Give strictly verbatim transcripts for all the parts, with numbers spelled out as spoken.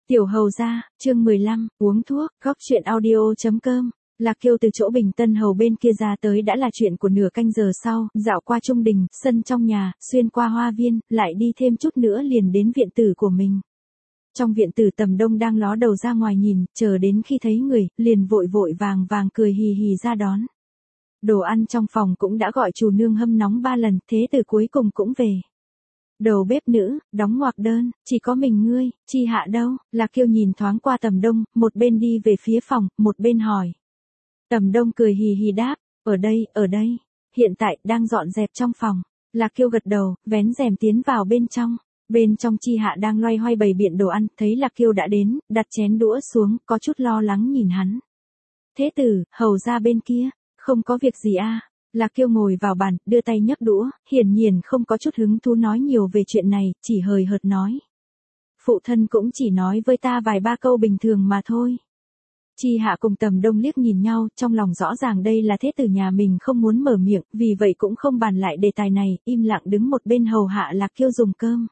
Tiểu hầu gia, chương mười lăm, uống thuốc, góc chuyện audio.com. Lạc Kiêu từ chỗ Bình Tân Hầu bên kia ra tới đã là chuyện của nửa canh giờ sau, dạo qua trung đình, sân trong nhà, xuyên qua hoa viên, lại đi thêm chút nữa liền đến viện tử của mình. Trong viện tử Tầm Đông đang ló đầu ra ngoài nhìn, chờ đến khi thấy người, liền vội vội vàng vàng cười hì hì ra đón. Đồ ăn trong phòng cũng đã gọi chủ nương hâm nóng ba lần, thế tử cuối cùng cũng về. Đầu bếp nữ, đóng ngoặc đơn, chỉ có mình ngươi, Chi Hạ đâu? Lạc Kiêu nhìn thoáng qua Tầm Đông, một bên đi về phía phòng, một bên hỏi. Tầm Đông cười hì hì đáp, ở đây, ở đây, hiện tại đang dọn dẹp trong phòng. Lạc Kiêu gật đầu, vén rèm tiến vào bên trong. Bên trong Chi Hạ đang loay hoay bày biện đồ ăn, thấy Lạc Kiêu đã đến, đặt chén đũa xuống, có chút lo lắng nhìn hắn. Thế tử, hầu ra bên kia, không có việc gì à? Lạc Kiêu ngồi vào bàn, đưa tay nhấc đũa, hiển nhiên không có chút hứng thú nói nhiều về chuyện này, chỉ hời hợt nói. Phụ thân cũng chỉ nói với ta vài ba câu bình thường mà thôi. Chi Hạ cùng Tầm Đông liếc nhìn nhau, trong lòng rõ ràng đây là thế tử nhà mình không muốn mở miệng, vì vậy cũng không bàn lại đề tài này, im lặng đứng một bên hầu hạ Lạc Kiêu dùng cơm.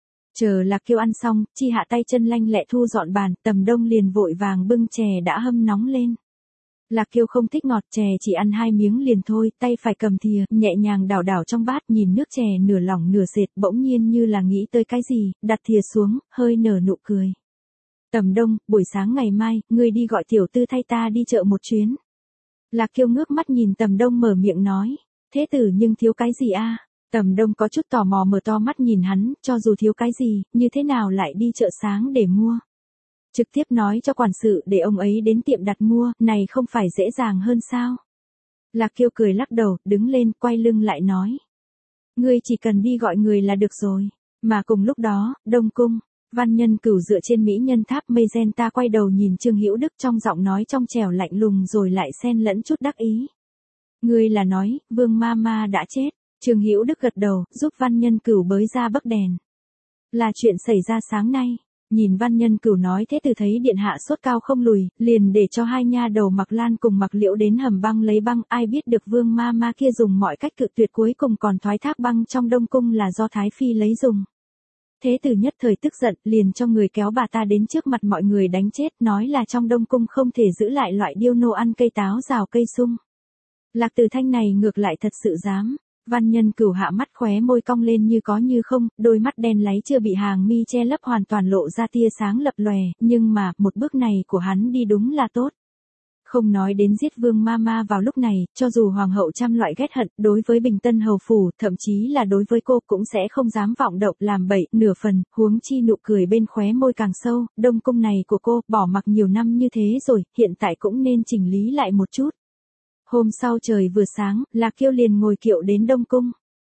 Chờ Lạc Kiêu ăn xong, Chi Hạ tay chân lanh lẹ thu dọn bàn, Tầm Đông liền vội vàng bưng chè đã hâm nóng lên. Lạc Kiêu không thích ngọt, chè chỉ ăn hai miếng liền thôi, tay phải cầm thìa, nhẹ nhàng đảo đảo trong bát, nhìn nước chè nửa lỏng nửa sệt, bỗng nhiên như là nghĩ tới cái gì, đặt thìa xuống, hơi nở nụ cười. Tầm Đông, buổi sáng ngày mai, ngươi đi gọi tiểu tư thay ta đi chợ một chuyến. Lạc Kiêu ngước mắt nhìn Tầm Đông mở miệng nói, thế tử nhưng thiếu cái gì a? Tầm Đông có chút tò mò mở to mắt nhìn hắn, cho dù thiếu cái gì, như thế nào lại đi chợ sáng để mua. Trực tiếp nói cho quản sự để ông ấy đến tiệm đặt mua, này không phải dễ dàng hơn sao? Lạc Kiêu cười lắc đầu, đứng lên, quay lưng lại nói. Ngươi chỉ cần đi gọi người là được rồi. Mà cùng lúc đó, Đông Cung, Văn Nhân Cửu dựa trên mỹ nhân tháp mây gen ta quay đầu nhìn Trương Hữu Đức trong giọng nói trong trẻo lạnh lùng rồi lại xen lẫn chút đắc ý. Ngươi là nói, Vương ma ma đã chết. Trương Hữu Đức gật đầu, giúp Văn Nhân Cửu bới ra bấc đèn. Là chuyện xảy ra sáng nay. Nhìn Văn Nhân Cửu nói thế từ thấy điện hạ sốt cao không lùi, liền để cho hai nha đầu Mặc Lan cùng Mặc Liễu đến hầm băng lấy băng, ai biết được Vương ma ma kia dùng mọi cách cự tuyệt cuối cùng còn thoái thác băng trong Đông Cung là do Thái Phi lấy dùng. Thế tử nhất thời tức giận, liền cho người kéo bà ta đến trước mặt mọi người đánh chết, nói là trong Đông Cung không thể giữ lại loại điêu nô ăn cây táo rào cây sung. Lạc Từ Thanh này ngược lại thật sự dám. Văn Nhân Cửu hạ mắt khóe môi cong lên như có như không, đôi mắt đen láy chưa bị hàng mi che lấp hoàn toàn lộ ra tia sáng lập lòe, nhưng mà, một bước này của hắn đi đúng là tốt. Không nói đến giết Vương ma ma vào lúc này, cho dù hoàng hậu trăm loại ghét hận, đối với Bình Tân Hầu phủ, thậm chí là đối với cô cũng sẽ không dám vọng động làm bậy, nửa phần, huống chi nụ cười bên khóe môi càng sâu, Đông Cung này của cô, bỏ mặc nhiều năm như thế rồi, hiện tại cũng nên chỉnh lý lại một chút. Hôm sau trời vừa sáng, Lạc Kiêu liền ngồi kiệu đến Đông Cung.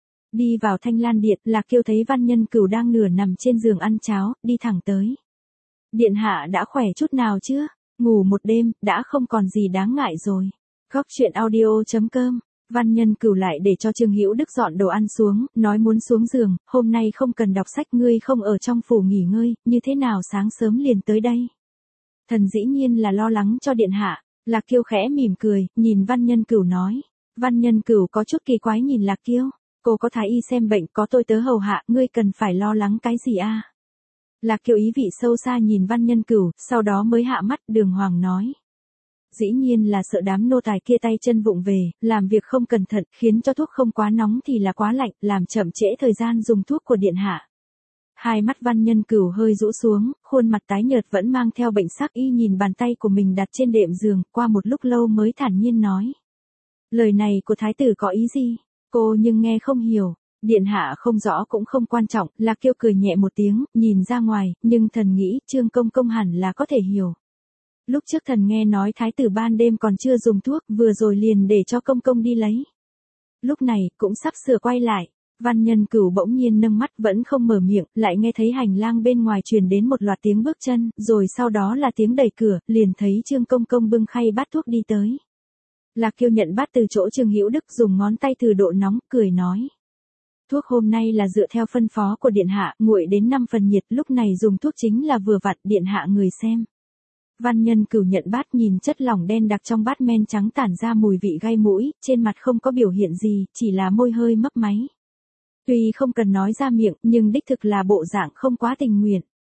Đi vào Thanh Lan Điện, Lạc Kiêu thấy Văn Nhân Cửu đang nửa nằm trên giường ăn cháo, đi thẳng tới. Điện hạ đã khỏe chút nào chưa? Ngủ một đêm, đã không còn gì đáng ngại rồi. Góc chuyện audio.com. Văn Nhân Cửu lại để cho Trương Hữu Đức dọn đồ ăn xuống, nói muốn xuống giường, hôm nay không cần đọc sách, ngươi không ở trong phủ nghỉ ngơi, như thế nào sáng sớm liền tới đây? Thần dĩ nhiên là lo lắng cho điện hạ. Lạc Kiêu khẽ mỉm cười, nhìn Văn Nhân Cửu nói. Văn Nhân Cửu có chút kỳ quái nhìn Lạc Kiêu. Cô có thái y xem bệnh, có tôi tớ hầu hạ, ngươi cần phải lo lắng cái gì a? Lạc Kiêu ý vị sâu xa nhìn Văn Nhân Cửu, sau đó mới hạ mắt, đường hoàng nói. Dĩ nhiên là sợ đám nô tài kia tay chân vụng về, làm việc không cẩn thận, khiến cho thuốc không quá nóng thì là quá lạnh, làm chậm trễ thời gian dùng thuốc của điện hạ. Hai mắt Văn Nhân Cửu hơi rũ xuống, khuôn mặt tái nhợt vẫn mang theo bệnh sắc, y nhìn bàn tay của mình đặt trên đệm giường, qua một lúc lâu mới thản nhiên nói. Lời này của thái tử có ý gì? Cô nhưng nghe không hiểu. Điện hạ không rõ cũng không quan trọng, Lạc Kiêu cười nhẹ một tiếng, nhìn ra ngoài, nhưng thần nghĩ Trương Công Công hẳn là có thể hiểu. Lúc trước thần nghe nói thái tử ban đêm còn chưa dùng thuốc, vừa rồi liền để cho Công Công đi lấy. Lúc này, cũng sắp sửa quay lại. Văn Nhân Cửu bỗng nhiên nâng mắt vẫn không mở miệng, lại nghe thấy hành lang bên ngoài truyền đến một loạt tiếng bước chân, rồi sau đó là tiếng đẩy cửa, liền thấy Trương Công Công bưng khay bát thuốc đi tới. Lạc Kiêu nhận bát từ chỗ Trương Hữu Đức, dùng ngón tay thử độ nóng, cười nói. Thuốc hôm nay là dựa theo phân phó của điện hạ, nguội đến năm phần nhiệt, lúc này dùng thuốc chính là vừa vặn, điện hạ người xem. Văn Nhân Cửu nhận bát nhìn chất lỏng đen đặc trong bát men trắng tản ra mùi vị gai mũi, trên mặt không có biểu hiện gì, chỉ là môi hơi mấp máy. Tuy không cần nói ra miệng, nhưng đích thực là bộ dạng không quá tình nguyện.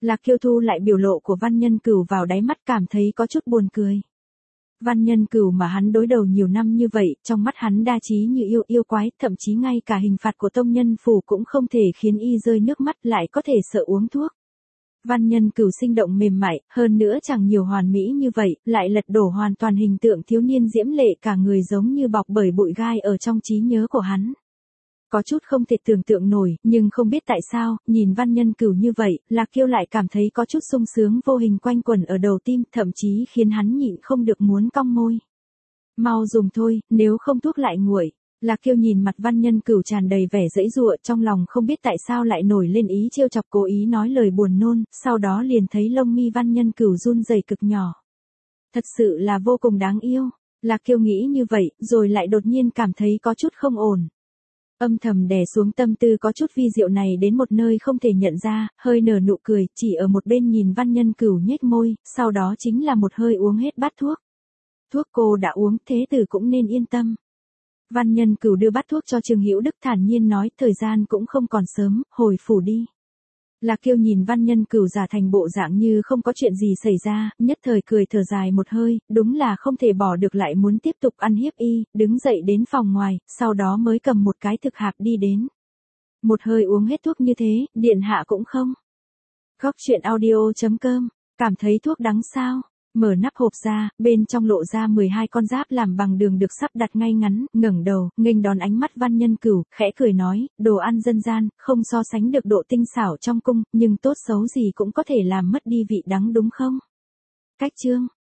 Lạc Kiêu thu lại biểu lộ của Văn Nhân Cửu vào đáy mắt, cảm thấy có chút buồn cười. Văn Nhân Cửu mà hắn đối đầu nhiều năm như vậy, trong mắt hắn đa trí như yêu yêu quái, thậm chí ngay cả hình phạt của tông nhân phủ cũng không thể khiến y rơi nước mắt, lại có thể sợ uống thuốc. Văn Nhân Cửu sinh động mềm mại, hơn nữa chẳng nhiều hoàn mỹ như vậy, lại lật đổ hoàn toàn hình tượng thiếu niên diễm lệ, cả người giống như bọc bởi bụi gai ở trong trí nhớ của hắn. Có chút không thể tưởng tượng nổi, nhưng không biết tại sao, nhìn Văn Nhân Cửu như vậy, Lạc Kiêu lại cảm thấy có chút sung sướng vô hình quanh quẩn ở đầu tim, thậm chí khiến hắn nhịn không được muốn cong môi. Mau dùng thôi, nếu không thuốc lại nguội. Lạc Kiêu nhìn mặt Văn Nhân Cửu tràn đầy vẻ giãy giụa, trong lòng không biết tại sao lại nổi lên ý trêu chọc, cố ý nói lời buồn nôn, sau đó liền thấy lông mi Văn Nhân Cửu run rẩy cực nhỏ. Thật sự là vô cùng đáng yêu. Lạc Kiêu nghĩ như vậy, rồi lại đột nhiên cảm thấy có chút không ổn. Âm thầm đè xuống tâm tư có chút vi diệu này đến một nơi không thể nhận ra, hơi nở nụ cười, chỉ ở một bên nhìn Văn Nhân Cửu nhếch môi, sau đó chính là một hơi uống hết bát thuốc. Thuốc cô đã uống, thế tử cũng nên yên tâm. Văn Nhân Cửu đưa bát thuốc cho Trương Hữu Đức, thản nhiên nói, thời gian cũng không còn sớm, hồi phủ đi. Lạc Kiêu nhìn Văn Nhân Cửu giả thành bộ dạng như không có chuyện gì xảy ra, nhất thời cười thở dài một hơi, đúng là không thể bỏ được, lại muốn tiếp tục ăn hiếp y, đứng dậy đến phòng ngoài, sau đó mới cầm một cái thực hạp đi đến. Một hơi uống hết thuốc như thế, điện hạ cũng không. Góc truyện audio chấm com, cảm thấy thuốc đắng sao? Mở nắp hộp ra, bên trong lộ ra mười hai con giáp làm bằng đường được sắp đặt ngay ngắn, ngẩng đầu, nghênh đón ánh mắt Văn Nhân Cửu, khẽ cười nói, đồ ăn dân gian, không so sánh được độ tinh xảo trong cung, nhưng tốt xấu gì cũng có thể làm mất đi vị đắng đúng không? Cách chương